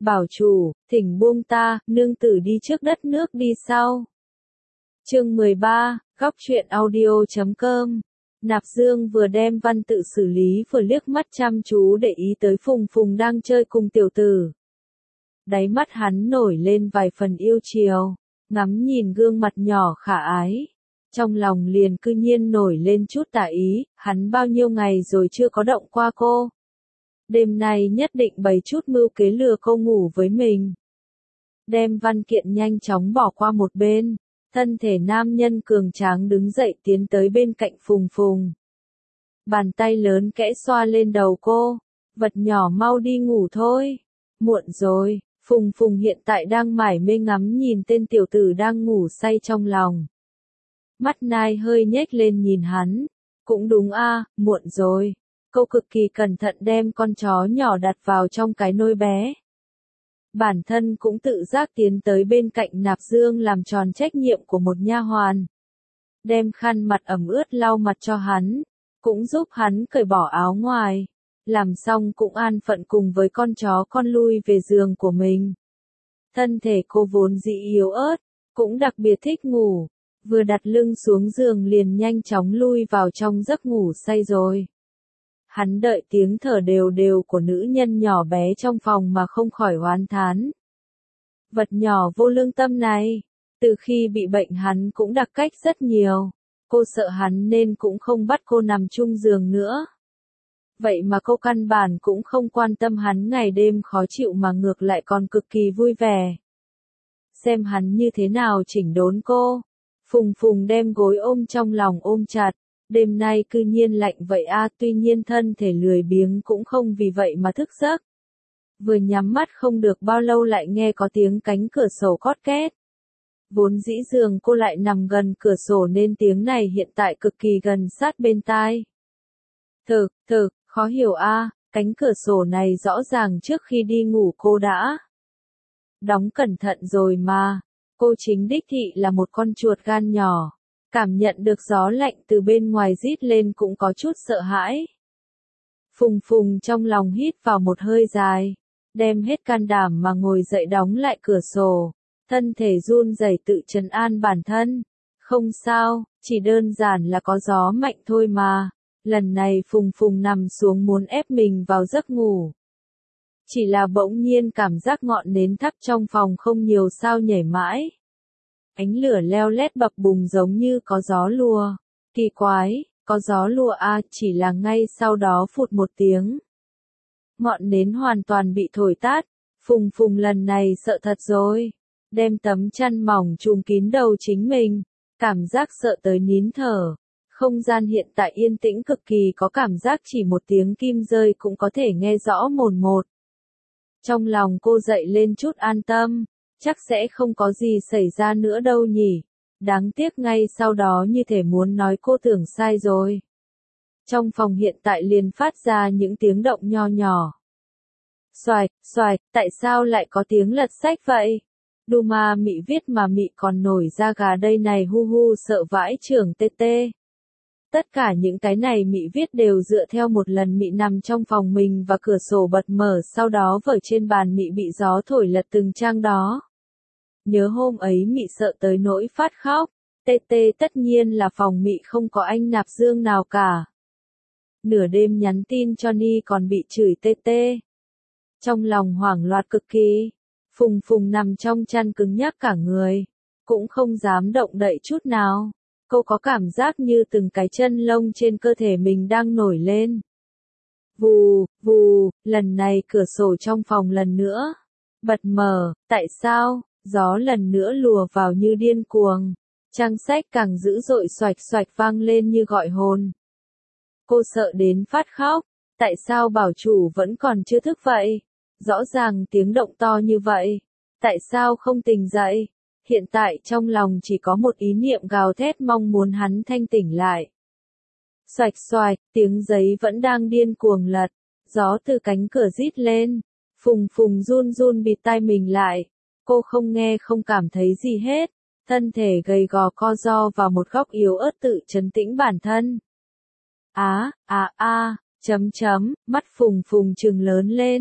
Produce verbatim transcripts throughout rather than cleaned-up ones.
Bảo chủ, thỉnh buông ta, nương tử đi trước đất nước đi sau. Chương mười ba, góc truyện audio chấm com. Nạp Dương vừa đem văn tự xử lý vừa liếc mắt chăm chú để ý tới Phùng Phùng đang chơi cùng tiểu tử. Đáy mắt hắn nổi lên vài phần yêu chiều, ngắm nhìn gương mặt nhỏ khả ái. Trong lòng liền cư nhiên nổi lên chút tà ý, hắn bao nhiêu ngày rồi chưa có động qua cô. Đêm nay nhất định bày chút mưu kế lừa cô ngủ với mình. Đem văn kiện nhanh chóng bỏ qua một bên, thân thể nam nhân cường tráng đứng dậy tiến tới bên cạnh Phùng Phùng. Bàn tay lớn kẽ xoa lên đầu cô, vật nhỏ mau đi ngủ thôi, muộn rồi. Phùng Phùng hiện tại đang mải mê ngắm nhìn tên tiểu tử đang ngủ say trong lòng. Mắt nai hơi nhếch lên nhìn hắn, cũng đúng a, à, muộn rồi. Cô cực kỳ cẩn thận đem con chó nhỏ đặt vào trong cái nôi bé. Bản thân cũng tự giác tiến tới bên cạnh Nạp Dương làm tròn trách nhiệm của một nha hoàn. Đem khăn mặt ẩm ướt lau mặt cho hắn, cũng giúp hắn cởi bỏ áo ngoài. Làm xong cũng an phận cùng với con chó con lui về giường của mình. Thân thể cô vốn dĩ yếu ớt, cũng đặc biệt thích ngủ. Vừa đặt lưng xuống giường liền nhanh chóng lui vào trong giấc ngủ say rồi. Hắn đợi tiếng thở đều đều của nữ nhân nhỏ bé trong phòng mà không khỏi oán thán. Vật nhỏ vô lương tâm này, từ khi bị bệnh hắn cũng đặc cách rất nhiều. Cô sợ hắn nên cũng không bắt cô nằm chung giường nữa. Vậy mà cô căn bản cũng không quan tâm hắn ngày đêm khó chịu mà ngược lại còn cực kỳ vui vẻ. Xem hắn như thế nào chỉnh đốn cô. Phùng Phùng đem gối ôm trong lòng ôm chặt. Đêm nay cư nhiên lạnh vậy a, à, tuy nhiên thân thể lười biếng cũng không vì vậy mà thức giấc. Vừa nhắm mắt không được bao lâu lại nghe có tiếng cánh cửa sổ cót két. Vốn dĩ giường cô lại nằm gần cửa sổ nên tiếng này hiện tại cực kỳ gần sát bên tai. Thực, thực, khó hiểu a, à, cánh cửa sổ này rõ ràng trước khi đi ngủ cô đã đóng cẩn thận rồi mà. Cô chính đích thị là một con chuột gan nhỏ. Cảm nhận được gió lạnh từ bên ngoài rít lên cũng có chút sợ hãi. Phùng Phùng trong lòng hít vào một hơi dài, đem hết can đảm mà ngồi dậy đóng lại cửa sổ, thân thể run rẩy tự trấn an bản thân. Không sao, chỉ đơn giản là có gió mạnh thôi mà. Lần này Phùng Phùng nằm xuống muốn ép mình vào giấc ngủ. Chỉ là bỗng nhiên cảm giác ngọn nến thắp trong phòng không nhiều sao nhảy mãi. Ánh lửa leo lét bập bùng giống như có gió lùa. Kỳ quái, có gió lùa a, à, chỉ là ngay sau đó phụt một tiếng. Ngọn nến hoàn toàn bị thổi tắt. Phùng Phùng lần này sợ thật rồi. Đem tấm chăn mỏng trùm kín đầu chính mình. Cảm giác sợ tới nín thở. Không gian hiện tại yên tĩnh cực kỳ, có cảm giác chỉ một tiếng kim rơi cũng có thể nghe rõ mồn một. Trong lòng cô dậy lên chút an tâm. Chắc sẽ không có gì xảy ra nữa đâu nhỉ. Đáng tiếc ngay sau đó như thể muốn nói cô tưởng sai rồi. Trong phòng hiện tại liền phát ra những tiếng động nho nhỏ. Xoài, xoài, tại sao lại có tiếng lật sách vậy? Đù mà mị viết mà mị còn nổi da gà đây này, hu hu sợ vãi trưởng tê tê. Tất cả những cái này mị viết đều dựa theo một lần mị nằm trong phòng mình và cửa sổ bật mở, sau đó vở trên bàn mị bị gió thổi lật từng trang đó. Nhớ hôm ấy mị sợ tới nỗi phát khóc. Tê tê tất nhiên là phòng mị không có anh Nạp Dương nào cả. Nửa đêm nhắn tin cho Ni còn bị chửi tê tê. Trong lòng hoảng loạn cực kỳ. Phùng Phùng nằm trong chăn cứng nhắc cả người. Cũng không dám động đậy chút nào. Cô có cảm giác như từng cái chân lông trên cơ thể mình đang nổi lên. Vù, vù, lần này cửa sổ trong phòng lần nữa bật mở. Tại sao? Gió lần nữa lùa vào như điên cuồng. Trang sách càng dữ dội xoạch xoạch vang lên như gọi hồn. Cô sợ đến phát khóc. Tại sao bảo chủ vẫn còn chưa thức vậy? Rõ ràng tiếng động to như vậy. Tại sao không tỉnh dậy? Hiện tại trong lòng chỉ có một ý niệm gào thét mong muốn hắn thanh tỉnh lại. Xoạch xoạch, tiếng giấy vẫn đang điên cuồng lật. Gió từ cánh cửa rít lên. Phùng Phùng run run bịt tai mình lại. Cô không nghe không cảm thấy gì hết. Thân thể gầy gò co ro vào một góc yếu ớt tự trấn tĩnh bản thân. Á, à, a, chấm chấm, mắt Phùng Phùng trừng lớn lên.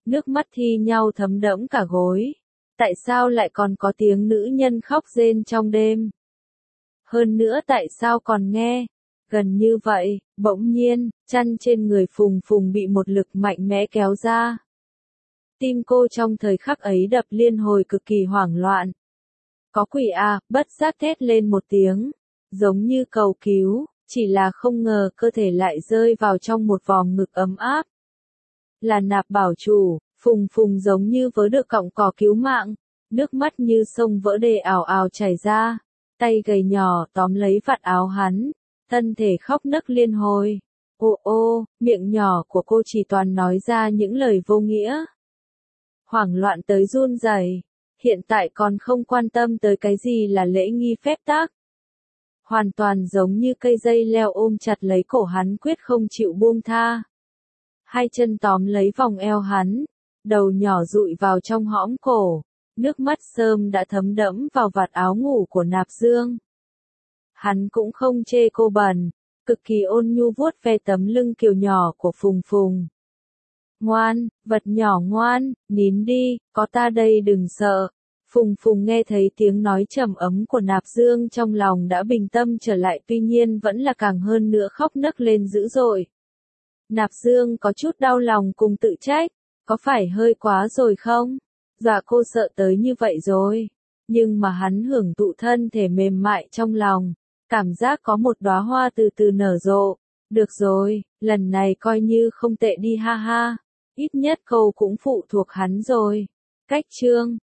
nước mắt thi nhau thấm đẫm cả gối. Tại sao lại còn có tiếng nữ nhân khóc rên trong đêm? Hơn nữa tại sao còn nghe? Gần như vậy, bỗng nhiên, chăn trên người Phùng Phùng bị một lực mạnh mẽ kéo ra. Tim cô trong thời khắc ấy đập liên hồi cực kỳ hoảng loạn. Có quỷ à, bất giác thét lên một tiếng, giống như cầu cứu, chỉ là không ngờ cơ thể lại rơi vào trong một vòng ngực ấm áp. Là Nạp Bảo Chủ, Phùng Phùng giống như vớ được cọng cỏ cứu mạng, nước mắt như sông vỡ đê ào ào chảy ra, tay gầy nhỏ tóm lấy vạt áo hắn, thân thể khóc nấc liên hồi. Ô ô, miệng nhỏ của cô chỉ toàn nói ra những lời vô nghĩa. Hoảng loạn tới run rẩy, hiện tại còn không quan tâm tới cái gì là lễ nghi phép tắc. Hoàn toàn giống như cây dây leo ôm chặt lấy cổ hắn quyết không chịu buông tha. Hai chân tóm lấy vòng eo hắn, đầu nhỏ dụi vào trong hõm cổ, nước mắt sơm đã thấm đẫm vào vạt áo ngủ của Nạp Dương. Hắn cũng không chê cô bẩn, cực kỳ ôn nhu vuốt ve tấm lưng kiều nhỏ của Phùng Phùng. Ngoan, vật nhỏ ngoan, nín đi, có ta đây đừng sợ. Phùng Phùng nghe thấy tiếng nói trầm ấm của Nạp Dương trong lòng đã bình tâm trở lại, tuy nhiên vẫn là càng hơn nữa khóc nấc lên dữ dội. Nạp Dương có chút đau lòng cùng tự trách, có phải hơi quá rồi không? Dạ cô sợ tới như vậy rồi. Nhưng mà hắn hưởng thụ thân thể mềm mại trong lòng, cảm giác có một đóa hoa từ từ nở rộ. Được rồi, lần này coi như không tệ đi ha ha. Ít nhất cô cũng phụ thuộc hắn rồi. Cách chương